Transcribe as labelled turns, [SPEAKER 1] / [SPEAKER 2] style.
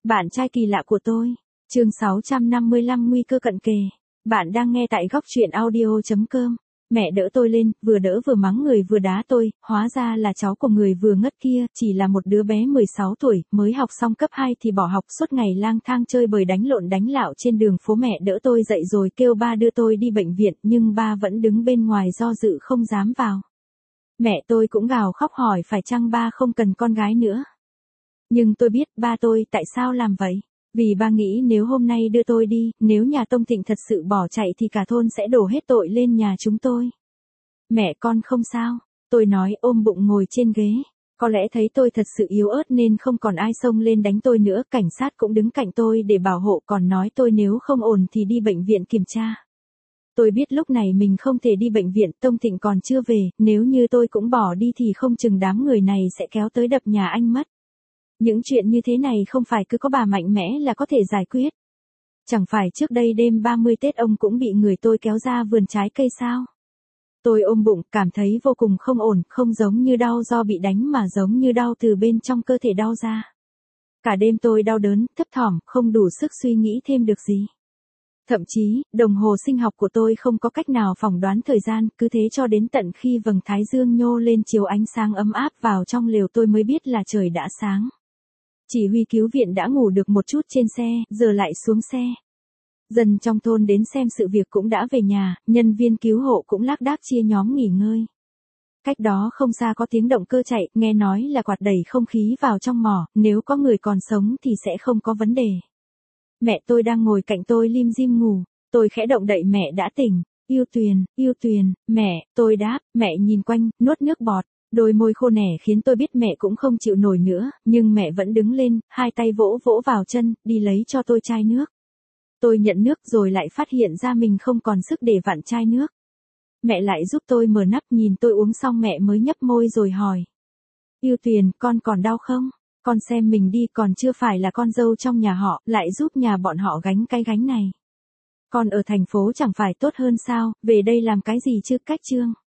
[SPEAKER 1] Bạn trai kỳ lạ của tôi. Chương 655 nguy cơ cận kề. Bạn đang nghe tại góc truyện audio.com. Mẹ đỡ tôi lên, vừa đỡ vừa mắng người vừa đá tôi, hóa ra là cháu của người vừa ngất kia, chỉ là một đứa bé 16 tuổi, mới học xong cấp 2 thì bỏ học, suốt ngày lang thang chơi bời đánh lộn đánh lạo trên đường phố. Mẹ đỡ tôi dậy rồi kêu ba đưa tôi đi bệnh viện, nhưng ba vẫn đứng bên ngoài do dự không dám vào. Mẹ tôi cũng gào khóc hỏi phải chăng ba không cần con gái nữa. Nhưng tôi biết ba tôi tại sao làm vậy. Vì ba nghĩ nếu hôm nay đưa tôi đi, nếu nhà Tông Thịnh thật sự bỏ chạy thì cả thôn sẽ đổ hết tội lên nhà chúng tôi. Mẹ con không sao, tôi nói ôm bụng ngồi trên ghế. Có lẽ thấy tôi thật sự yếu ớt nên không còn ai xông lên đánh tôi nữa, cảnh sát cũng đứng cạnh tôi để bảo hộ, còn nói tôi nếu không ổn thì đi bệnh viện kiểm tra. Tôi biết lúc này mình không thể đi bệnh viện, Tông Thịnh còn chưa về, nếu như tôi cũng bỏ đi thì không chừng đám người này sẽ kéo tới đập nhà anh mất. Những chuyện như thế này không phải cứ có bà mạnh mẽ là có thể giải quyết. Chẳng phải trước đây đêm 30 Tết ông cũng bị người tôi kéo ra vườn trái cây sao? Tôi ôm bụng, cảm thấy vô cùng không ổn, không giống như đau do bị đánh mà giống như đau từ bên trong cơ thể đau ra. Cả đêm tôi đau đớn, thấp thỏm, không đủ sức suy nghĩ thêm được gì. Thậm chí, đồng hồ sinh học của tôi không có cách nào phỏng đoán thời gian, cứ thế cho đến tận khi vầng thái dương nhô lên chiếu ánh sáng ấm áp vào trong lều tôi mới biết là trời đã sáng. Chỉ huy cứu viện đã ngủ được một chút trên xe, giờ lại xuống xe. Dân trong thôn đến xem sự việc cũng đã về nhà, nhân viên cứu hộ cũng lác đác chia nhóm nghỉ ngơi. Cách đó không xa có tiếng động cơ chạy, nghe nói là quạt đẩy không khí vào trong mỏ, nếu có người còn sống thì sẽ không có vấn đề. Mẹ tôi đang ngồi cạnh tôi lim dim ngủ, tôi khẽ động đậy mẹ đã tỉnh. Yêu Tuyền, mẹ, tôi đáp, mẹ nhìn quanh, nuốt nước bọt. Đôi môi khô nẻ khiến tôi biết mẹ cũng không chịu nổi nữa, nhưng mẹ vẫn đứng lên, hai tay vỗ vỗ vào chân, đi lấy cho tôi chai nước. Tôi nhận nước rồi lại phát hiện ra mình không còn sức để vặn chai nước. Mẹ lại giúp tôi mở nắp, nhìn tôi uống xong mẹ mới nhấp môi rồi hỏi. Yêu Tuyền, con còn đau không? Con xem mình đi, còn chưa phải là con dâu trong nhà họ, lại giúp nhà bọn họ gánh cái gánh này. Con ở thành phố chẳng phải tốt hơn sao, về đây làm cái gì chứ? Cách Trương.